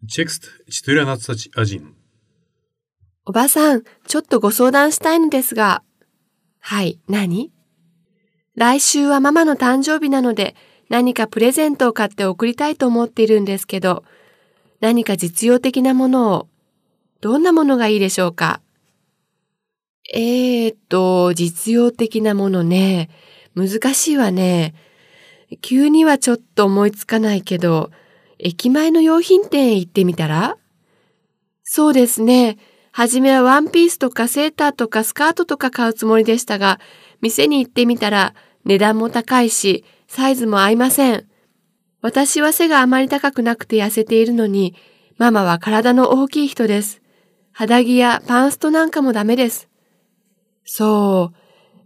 Текст 14.1. おばさん、ちょっとご相談したいのですが。はい、何？来週はママの誕生日なので、何かプレゼントを買って送りたいと思っているんですけど、何か実用的なものを。どんなものがいいでしょうか？実用的なものね。難しいわね。急にはちょっと思いつかないけど、駅前の用品店へ行ってみたら？そうですね。はじめはワンピースとかセーターとかスカートとか買うつもりでしたが、店に行ってみたら値段も高いし、サイズも合いません。私は背があまり高くなくて痩せているのに、ママは体の大きい人です。肌着やパンストなんかもダメです。そう。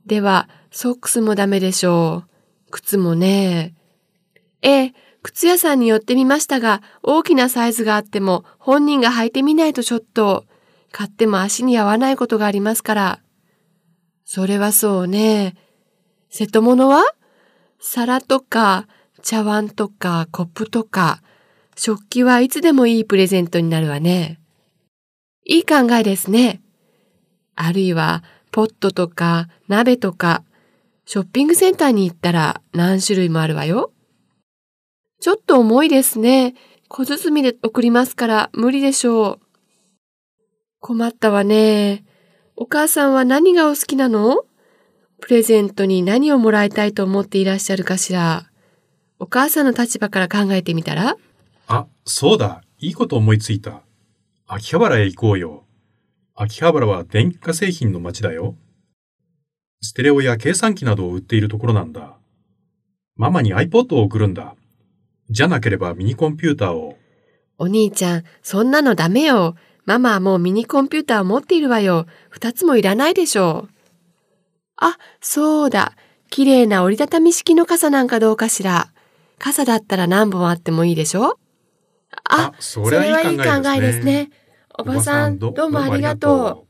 では、ソックスもダメでしょう。靴もね。靴屋さんに寄ってみましたが、大きなサイズがあっても本人が履いてみないとちょっと、買っても足に合わないことがありますから。それはそうね。瀬戸物は？皿とか、茶碗とか、コップとか、食器はいつでもいいプレゼントになるわね。いい考えですね。あるいは、ポットとか、鍋とか、ショッピングセンターに行ったら何種類もあるわよ。ちょっと重いですね。小包で送りますから無理でしょう。困ったわね。お母さんは何がお好きなの？プレゼントに何をもらいたいと思っていらっしゃるかしら。お母さんの立場から考えてみたら？ あ、そうだ。いいこと思いついた。秋葉原へ行こうよ。秋葉原は電化製品の街だよ。ステレオや計算機などを売っているところなんだ。ママに iPod を送るんだ。じゃなければミニコンピューターを。 お兄ちゃん、そんなのダメよ。ママはもうミニコンピューターを持っているわよ。2つもいらないでしょう。あ、そうだ。綺麗な折りたたみ式の傘なんかどうかしら。傘だったら何本あってもいいでしょ？ それはいい考えですね。 おばさん、どうもありがとう。